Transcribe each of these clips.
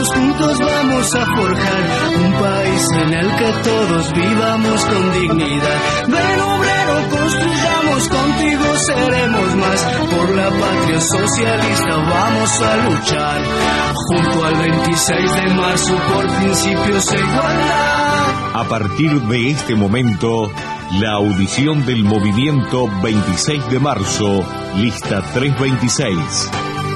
juntos vamos a forjar un país en el que todos vivamos con dignidad. Ven obrero, construyamos, contigo seremos más. Por la patria socialista vamos a luchar, junto al 26 de marzo por principios de igualdad. A partir de este momento, la audición del movimiento 26 de marzo, lista 326.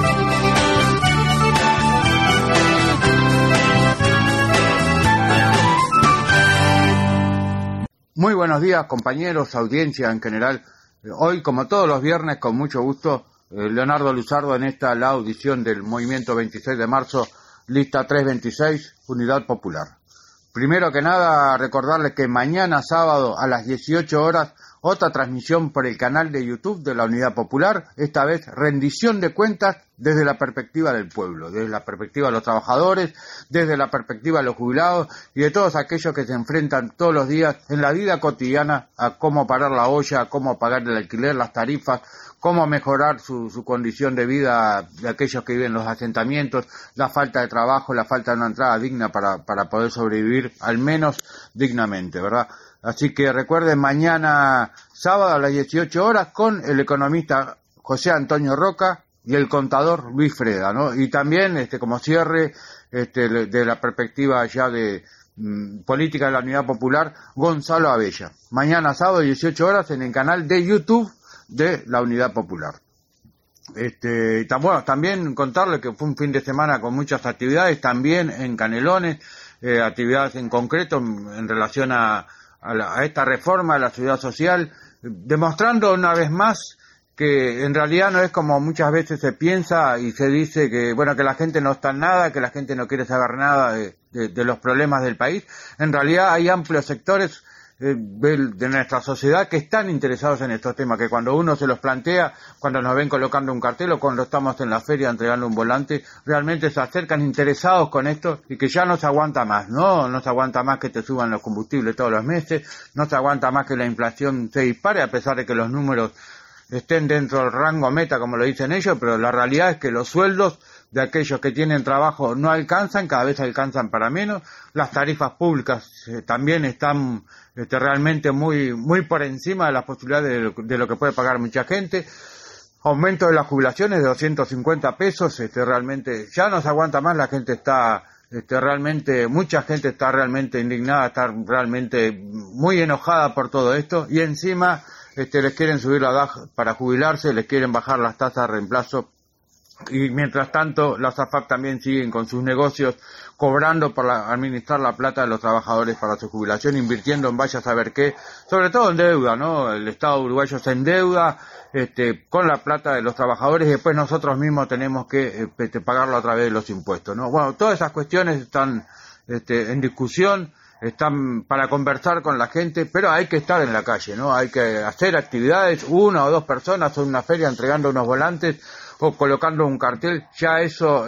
Muy buenos días, compañeros, audiencia en general. Hoy, como todos los viernes, con mucho gusto, Leonardo Luzardo en la audición del movimiento 26 de marzo, lista 326, Unidad Popular. Primero que nada, recordarles que mañana sábado a las 18 horas, otra transmisión por el canal de YouTube de la Unidad Popular, esta vez rendición de cuentas desde la perspectiva del pueblo, desde la perspectiva de los trabajadores, desde la perspectiva de los jubilados y de todos aquellos que se enfrentan todos los días en la vida cotidiana a cómo pagar la olla, a cómo pagar el alquiler, las tarifas, cómo mejorar su condición de vida de aquellos que viven en los asentamientos, la falta de trabajo, la falta de una entrada digna para poder sobrevivir al menos dignamente, ¿verdad? Así que recuerden, mañana sábado a las 18 horas con el economista José Antonio Roca y el contador Luis Freda, ¿no? Y también, como cierre de la perspectiva ya de política de la Unidad Popular, Gonzalo Abella. Mañana sábado 18 horas en el canal de YouTube de la Unidad Popular. Bueno, también contarle que fue un fin de semana con muchas actividades, también en Canelones, actividades en concreto en relación a esta reforma de la seguridad social, demostrando una vez más que en realidad no es como muchas veces se piensa y se dice que que la gente no está en nada, que la gente no quiere saber nada de los problemas del país. En realidad hay amplios sectores de nuestra sociedad que están interesados en estos temas, que cuando uno se los plantea, cuando nos ven colocando un cartel o cuando estamos en la feria entregando un volante, realmente se acercan interesados con esto y que ya no se aguanta más, no se aguanta más que te suban los combustibles todos los meses, no se aguanta más que la inflación se dispare a pesar de que los números estén dentro del rango meta como lo dicen ellos, pero la realidad es que los sueldos de aquellos que tienen trabajo no alcanzan, cada vez alcanzan para menos, las tarifas públicas también están realmente muy por encima de las posibilidades de lo que puede pagar mucha gente, aumento de las jubilaciones de 250 pesos, realmente ya no se aguanta más, la gente está realmente, mucha gente está realmente indignada, está realmente muy enojada por todo esto y encima les quieren subir la edad para jubilarse, les quieren bajar las tasas de reemplazo. Y mientras tanto, las AFAP también siguen con sus negocios, cobrando por administrar la plata de los trabajadores para su jubilación, invirtiendo en vaya a saber qué, sobre todo en deuda, ¿no? El Estado uruguayo se endeuda con la plata de los trabajadores y después nosotros mismos tenemos que pagarlo a través de los impuestos, ¿no? Bueno, todas esas cuestiones están en discusión, están para conversar con la gente, pero hay que estar en la calle, ¿no? Hay que hacer actividades, una o dos personas en una feria entregando unos volantes o colocando un cartel, ya eso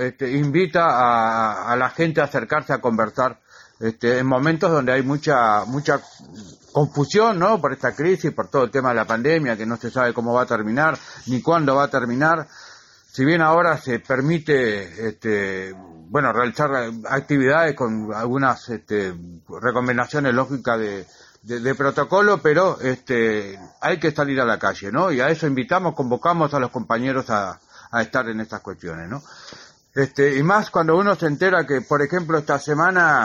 invita a la gente a acercarse a conversar en momentos donde hay mucha confusión, ¿no? Por esta crisis, por todo el tema de la pandemia, que no se sabe cómo va a terminar, ni cuándo va a terminar. Si bien ahora se permite, realizar actividades con algunas recomendaciones lógicas de protocolo, pero hay que salir a la calle, ¿no? Y a eso convocamos a los compañeros a estar en estas cuestiones, ¿no? Y más cuando uno se entera que, por ejemplo, esta semana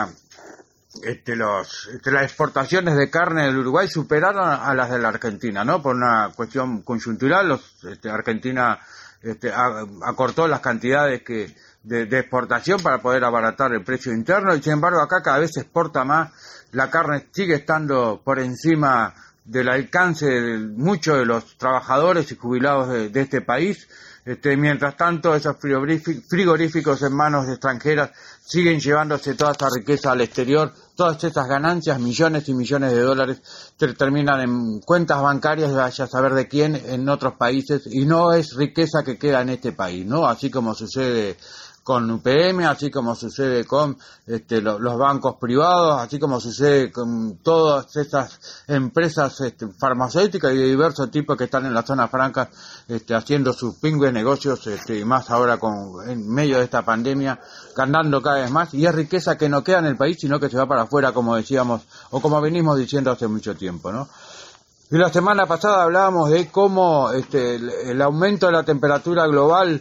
las exportaciones de carne del Uruguay superaron a las de la Argentina, ¿no? Por una cuestión coyuntural, Argentina acortó las cantidades de exportación para poder abaratar el precio interno y sin embargo acá cada vez se exporta más, la carne sigue estando por encima del alcance de muchos de los trabajadores y jubilados de este país. Mientras tanto, esos frigoríficos en manos extranjeras siguen llevándose toda esa riqueza al exterior, todas esas ganancias, millones y millones de dólares, terminan en cuentas bancarias, vaya a saber de quién, en otros países, y no es riqueza que queda en este país, ¿no? Así como sucede con UPM, así como sucede con los bancos privados, así como sucede con todas estas empresas farmacéuticas y de diversos tipos que están en las zonas francas haciendo sus pingües negocios, y más ahora en medio de esta pandemia, ganando cada vez más, y es riqueza que no queda en el país, sino que se va para afuera, como decíamos, o como venimos diciendo hace mucho tiempo, ¿no? Y la semana pasada hablábamos de cómo el aumento de la temperatura global,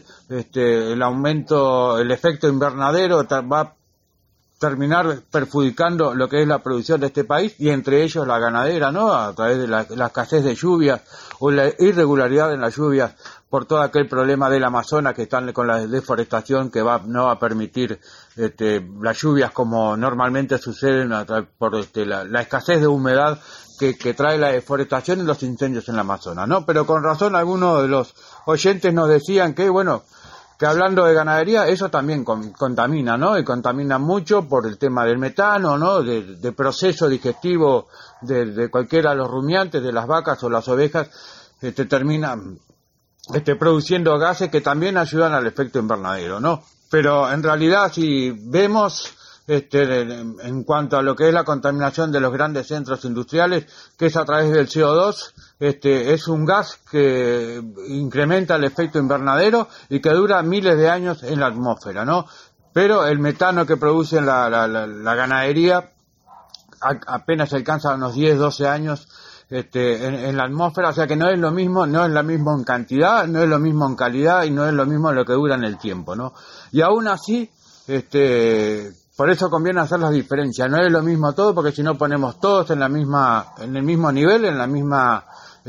el efecto invernadero va a terminar perjudicando lo que es la producción de este país, y entre ellos la ganadera, ¿no? A través de la escasez de lluvias o la irregularidad en las lluvias por todo aquel problema del Amazonas que están con la deforestación que no va a permitir las lluvias como normalmente suceden por la escasez de humedad que trae la deforestación y los incendios en la Amazonas, ¿no? Pero con razón algunos de los oyentes nos decían que hablando de ganadería, eso también contamina, ¿no? Y contamina mucho por el tema del metano, ¿no? De proceso digestivo de cualquiera de los rumiantes, de las vacas o las ovejas, terminan produciendo gases que también ayudan al efecto invernadero, ¿no? Pero en realidad, si vemos en cuanto a lo que es la contaminación de los grandes centros industriales, que es a través del CO2, es un gas que incrementa el efecto invernadero y que dura miles de años en la atmósfera, ¿no? Pero el metano que produce la ganadería apenas alcanza unos 10, 12 años en la atmósfera, o sea que no es lo mismo en cantidad, no es lo mismo en calidad y no es lo mismo lo que dura en el tiempo, ¿no? Y aún así, por eso conviene hacer las diferencias, no es lo mismo todo, porque si no ponemos todos en el mismo nivel, en la misma,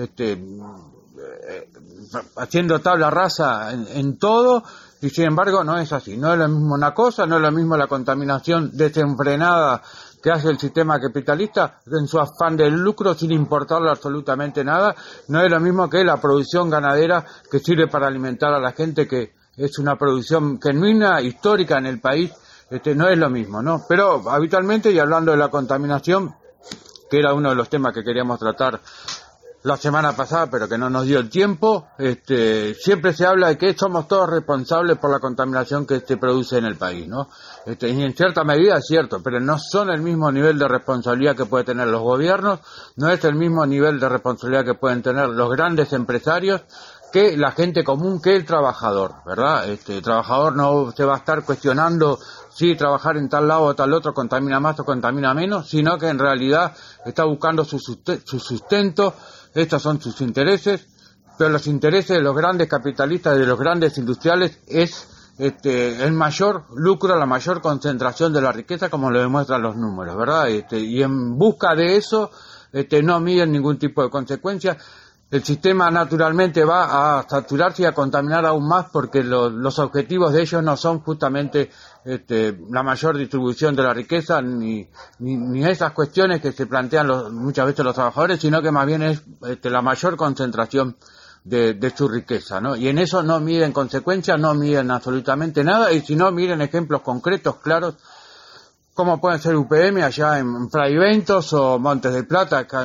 haciendo tabla rasa en todo, y sin embargo no es así, no es lo mismo una cosa, no es lo mismo la contaminación desenfrenada que hace el sistema capitalista en su afán del lucro sin importarle absolutamente nada, no es lo mismo que la producción ganadera que sirve para alimentar a la gente, que es una producción genuina, histórica en el país. No es lo mismo, ¿no? Pero habitualmente, y hablando de la contaminación, que era uno de los temas que queríamos tratar la semana pasada, pero que no nos dio el tiempo, siempre se habla de que somos todos responsables por la contaminación que produce en el país, ¿no? Y en cierta medida es cierto, pero no son el mismo nivel de responsabilidad que pueden tener los gobiernos, no es el mismo nivel de responsabilidad que pueden tener los grandes empresarios, que la gente común, que el trabajador, ¿verdad? El trabajador no se va a estar cuestionando si trabajar en tal lado o tal otro contamina más o contamina menos, sino que en realidad está buscando su sustento, estos son sus intereses, pero los intereses de los grandes capitalistas y de los grandes industriales es el mayor lucro, la mayor concentración de la riqueza, como lo demuestran los números, ¿verdad? Y en busca de eso no miden ningún tipo de consecuencia. El sistema naturalmente va a saturarse y a contaminar aún más, porque los objetivos de ellos no son justamente la mayor distribución de la riqueza ni esas cuestiones que se plantean muchas veces los trabajadores, sino que más bien es la mayor concentración de su riqueza, ¿no? Y en eso no miden consecuencias, no miden absolutamente nada, y si no, miren ejemplos concretos, claros, como pueden ser UPM allá en Fray Bentos o Montes del Plata acá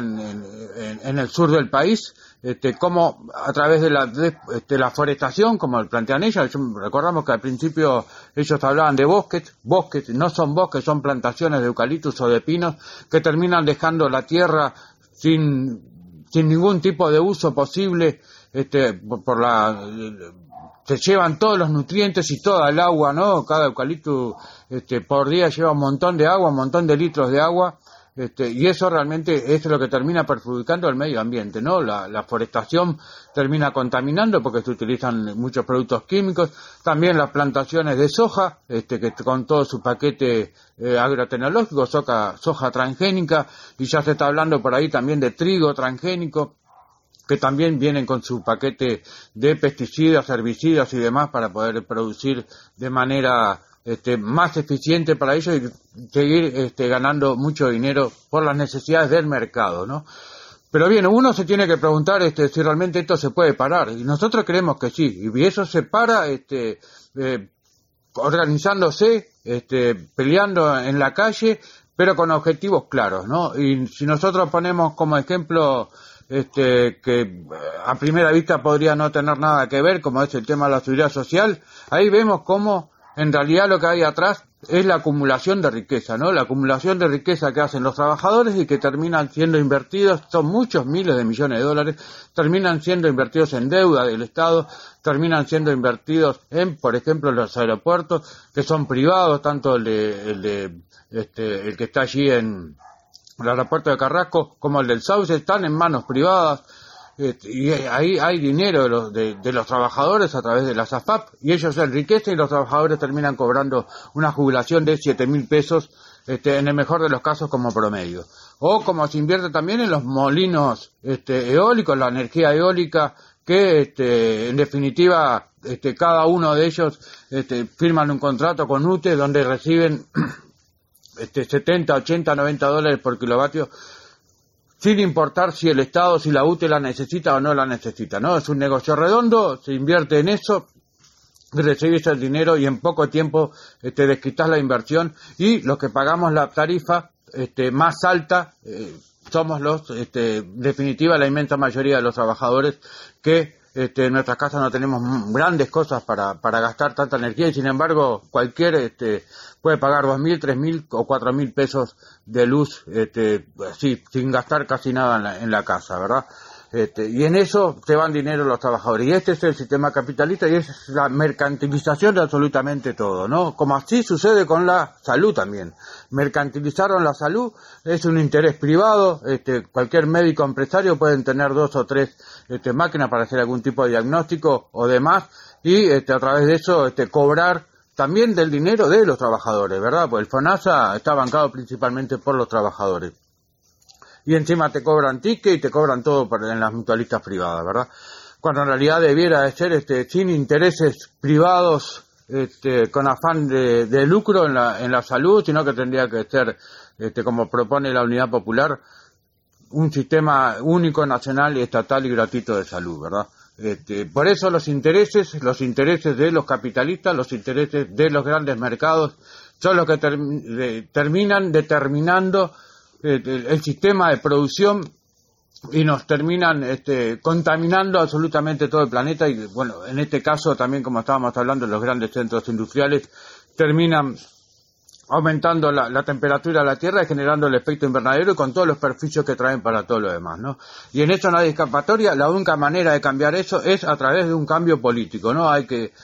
en el sur del país, como a través de la forestación, como plantean ellos. Recordamos que al principio ellos hablaban de bosques, no son bosques, son plantaciones de eucaliptus o de pinos que terminan dejando la tierra sin ningún tipo de uso posible, se llevan todos los nutrientes y toda el agua, ¿no? Cada eucalipto por día lleva un montón de agua, un montón de litros de agua, y eso realmente es lo que termina perjudicando al medio ambiente, ¿no? La forestación termina contaminando porque se utilizan muchos productos químicos, también las plantaciones de soja, que con todo su paquete agrotecnológico, soja transgénica, y ya se está hablando por ahí también de trigo transgénico, que también vienen con su paquete de pesticidas, herbicidas y demás para poder producir de manera más eficiente para ellos y seguir ganando mucho dinero por las necesidades del mercado, ¿no? Pero bien, uno se tiene que preguntar si realmente esto se puede parar, y nosotros creemos que sí, y eso se para organizándose, peleando en la calle, pero con objetivos claros, ¿no? Y si nosotros ponemos como ejemplo que a primera vista podría no tener nada que ver, como es el tema de la seguridad social, ahí vemos cómo en realidad lo que hay atrás es la acumulación de riqueza, ¿no? La acumulación de riqueza que hacen los trabajadores y que terminan siendo invertidos, son muchos miles de millones de dólares, terminan siendo invertidos en deuda del Estado, terminan siendo invertidos en, por ejemplo, los aeropuertos, que son privados, tanto el que está allí en el aeropuerto de Carrasco como el del Sauce, están en manos privadas. Y ahí hay dinero de los trabajadores a través de las AFAP y ellos se enriquecen y los trabajadores terminan cobrando una jubilación de 7.000 pesos en el mejor de los casos como promedio. O como se invierte también en los molinos eólicos, la energía eólica, que en definitiva cada uno de ellos firman un contrato con UTE donde reciben 70, 80, 90 dólares por kilovatio, sin importar si el Estado, si la UTE la necesita o no la necesita, ¿no? Es un negocio redondo, se invierte en eso, recibís el dinero y en poco tiempo desquitas la inversión y los que pagamos la tarifa más alta somos en definitiva, la inmensa mayoría de los trabajadores que en nuestras casas no tenemos grandes cosas para gastar tanta energía y sin embargo cualquier puede pagar 2.000, 3.000 o 4.000 pesos de luz así, sin gastar casi nada en la casa, ¿verdad? Y en eso se van dinero los trabajadores. Y este es el sistema capitalista y es la mercantilización de absolutamente todo, ¿no? Como así sucede con la salud también. Mercantilizaron la salud, es un interés privado, cualquier médico empresario pueden tener 2 o 3 máquinas para hacer algún tipo de diagnóstico o demás y a través de eso cobrar también del dinero de los trabajadores, ¿verdad? Pues el FONASA está bancado principalmente por los trabajadores. Y encima te cobran ticket y te cobran todo en las mutualistas privadas, ¿verdad? Cuando en realidad debiera de ser sin intereses privados, con afán de lucro en la salud, sino que tendría que ser, como propone la Unidad Popular, un sistema único, nacional, estatal y gratuito de salud, ¿verdad? Por eso los intereses de los capitalistas, los intereses de los grandes mercados, son los que terminan determinando el sistema de producción y nos terminan contaminando absolutamente todo el planeta y bueno, en este caso también como estábamos hablando, los grandes centros industriales terminan aumentando la temperatura de la Tierra y generando el efecto invernadero y con todos los perjuicios que traen para todo lo demás, ¿no? Y en eso no hay escapatoria, la única manera de cambiar eso es a través de un cambio político, ¿no? Hay que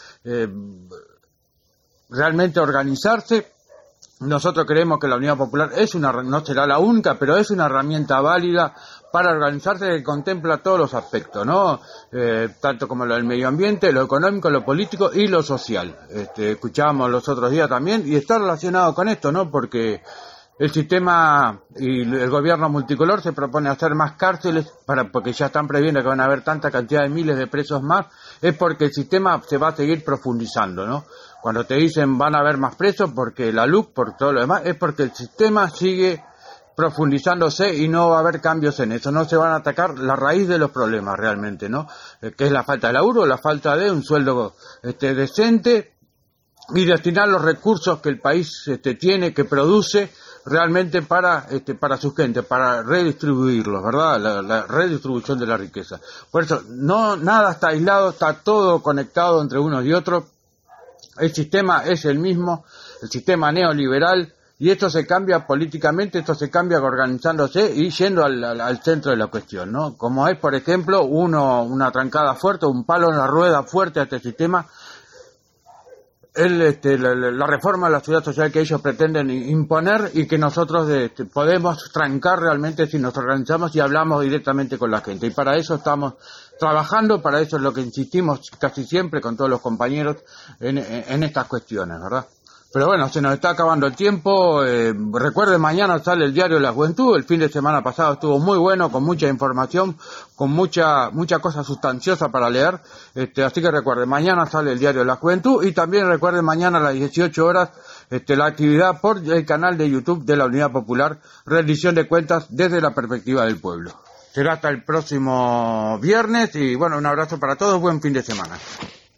realmente organizarse. Nosotros creemos que la Unidad Popular no será la única, pero es una herramienta válida para organizarse que contempla todos los aspectos, ¿no? Tanto como lo del medio ambiente, lo económico, lo político y lo social. Escuchábamos los otros días también y está relacionado con esto, ¿no? Porque el sistema y el gobierno multicolor se propone hacer más cárceles porque ya están previendo que van a haber tanta cantidad de miles de presos más, es porque el sistema se va a seguir profundizando, ¿no? Cuando te dicen van a haber más presos porque la LUC, por todo lo demás, es porque el sistema sigue profundizándose y no va a haber cambios en eso, no se van a atacar la raíz de los problemas realmente, ¿no? Que es la falta de laburo, la falta de un sueldo decente y destinar los recursos que el país tiene, que produce realmente para su gente, para redistribuirlos, ¿verdad? La redistribución de la riqueza. Por eso, nada está aislado, está todo conectado entre unos y otros. El sistema es el mismo, el sistema neoliberal, y esto se cambia políticamente, esto se cambia organizándose y yendo al centro de la cuestión, ¿no? Como es, por ejemplo, una trancada fuerte, un palo en la rueda fuerte a este sistema, la reforma de la seguridad social que ellos pretenden imponer y que nosotros podemos trancar realmente si nos organizamos y hablamos directamente con la gente. Y para eso estamos trabajando, para eso es lo que insistimos casi siempre con todos los compañeros en estas cuestiones, ¿verdad? Pero bueno, se nos está acabando el tiempo. Recuerden, mañana sale el Diario de la Juventud. El fin de semana pasado estuvo muy bueno, con mucha información, con mucha cosa sustanciosa para leer. Así que recuerden, mañana sale el Diario de la Juventud. Y también recuerden, mañana a las 18 horas, la actividad por el canal de YouTube de la Unidad Popular, rendición de cuentas desde la perspectiva del pueblo. Será hasta el próximo viernes y bueno, un abrazo para todos, buen fin de semana.